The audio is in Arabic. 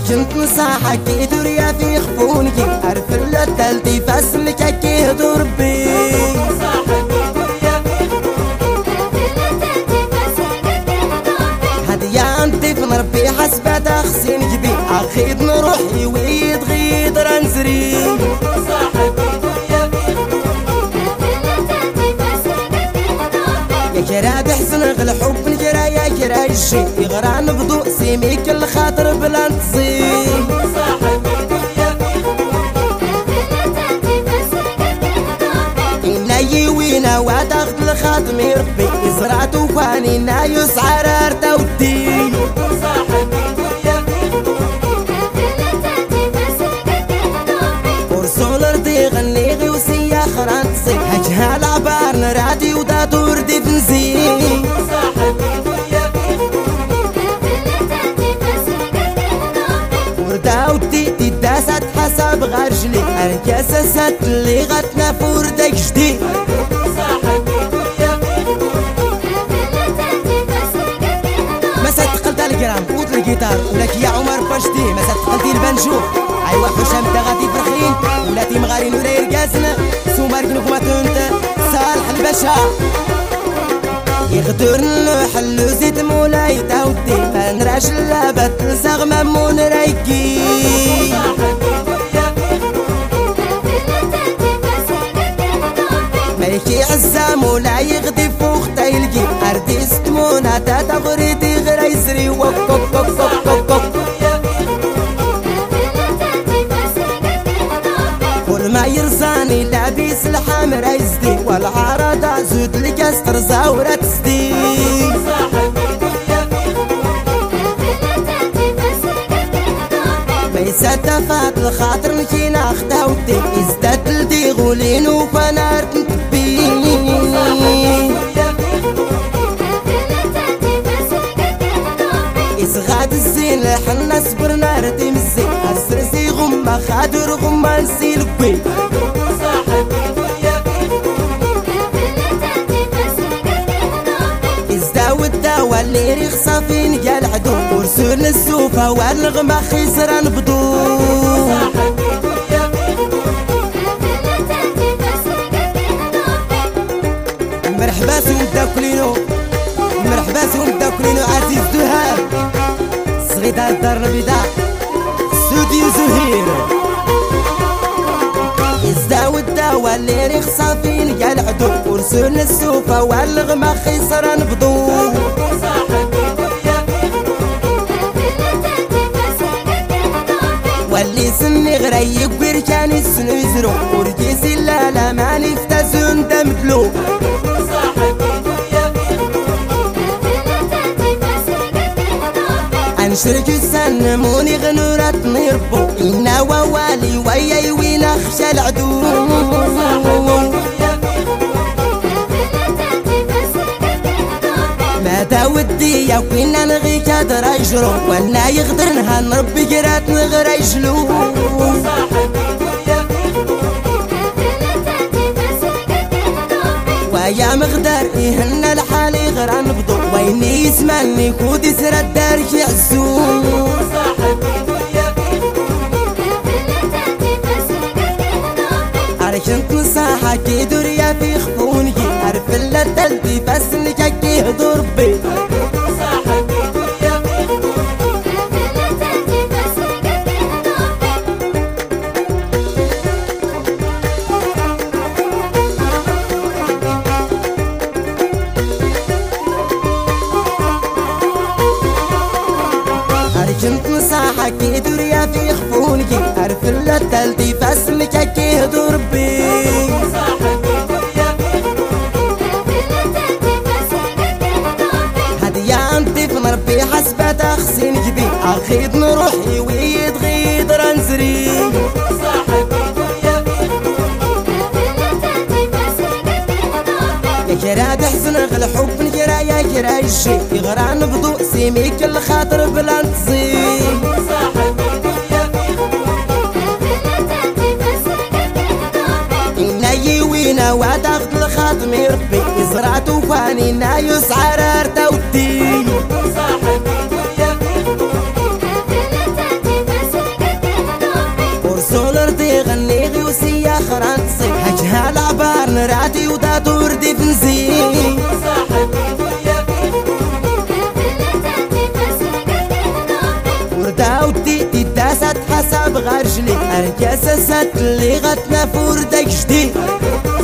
كنت نصاحك يدور يا في خفونك عرف التالتي فاسلك كي يدور بي هديا انت في نربي حسبة تخسين جبي اخيد نروحي ويتغيد رنزري يا كراد حسن غل حب نجرا يا كرا الشي يغرى نبضو سيميك الخاطر بلا نتصيب إنا يوينا وادخل الخاتم يربي زرعتو فاني نا يسعر ارتا ودي ورسول ردي غني غيوسي يا خرانسي هجها العبار نرادي ودا توردي بنزي وردا ودي تداسات حساب غرجلي اركاساسات اللي غتنا فوردك جديد مسات تقلت الجرام قوت الجيتار ولك يا عمر باشتي مسات تقلتي البنجو ايوا حشام تا غادي فرخين ولاتي مغارين ولا يرقاسنا سومار كنكما تنت صالح الباشا يغدر نحلو زيت مولاي تاودي فنراش اللابات نساغ مامون رايكي مايكي عزا مولاي يغدي فوق تايلقي اردي ستمونا تا تغريتي غير يسري وك وك وك وك وك كل ما يرزاني لابس الحمر يزدي والعرضة زود الكسر زاورة تزدي ميسا تفات الخاطر نكينا اختا ودي ازداد لدي غولين وفنار تنتبي إسغاد الزين حنا صبرنا ردي مزين السرسي غمة خادر غمة نسيل بي إزداو الداوى اللي ريخصا فين قال عدو ورسول السوفة والغمة خسران بدو مرحبا سون داكلينو مرحبا سون داكلينو عزيز دهاب صغيدة الدار البيضاء سودي زهير يزداو الداوى اللي ريخصا فين قال عدو ورسول السوفة والغمة خسران بدو واللي سني غريب ويركان السنو يزرو ورجيسي لا ما نفتزون دمدلو نشرك السنموني غنورات نربو إنا ووالي وياي وين أخشى العدو ماذا ودي يا وين نغي كادر يجرو وانا يغدرنها نربي قرات نغرى يجلو ويا مغدر يهن الحالي غير نبضو ويني يسمعني كودي سر الدار يعزو عرشنت نصاحك يدور يا في خفوني عرف التالتي فاسلك كي يدور بي كنت نصاحك يدور يا في خفونك عرف التالتي فاسلك كي يدور بي هديا انت في نربي حسبة تخسين جبي اخيد نروحي ويتغيد رنزري يا كراد حسن غل حب نجرا يا كرا الشي يغرى نبضو سيميك الخاطر بلا نتصيب إنا يوينا وادخل الخاتم يربي زرعتو فاني نا يسعر ارتا ودي صاد وردي فنزين وردا ودي تداسات حسب غير جلي الكاساسات اللي غتنا فوردك جديد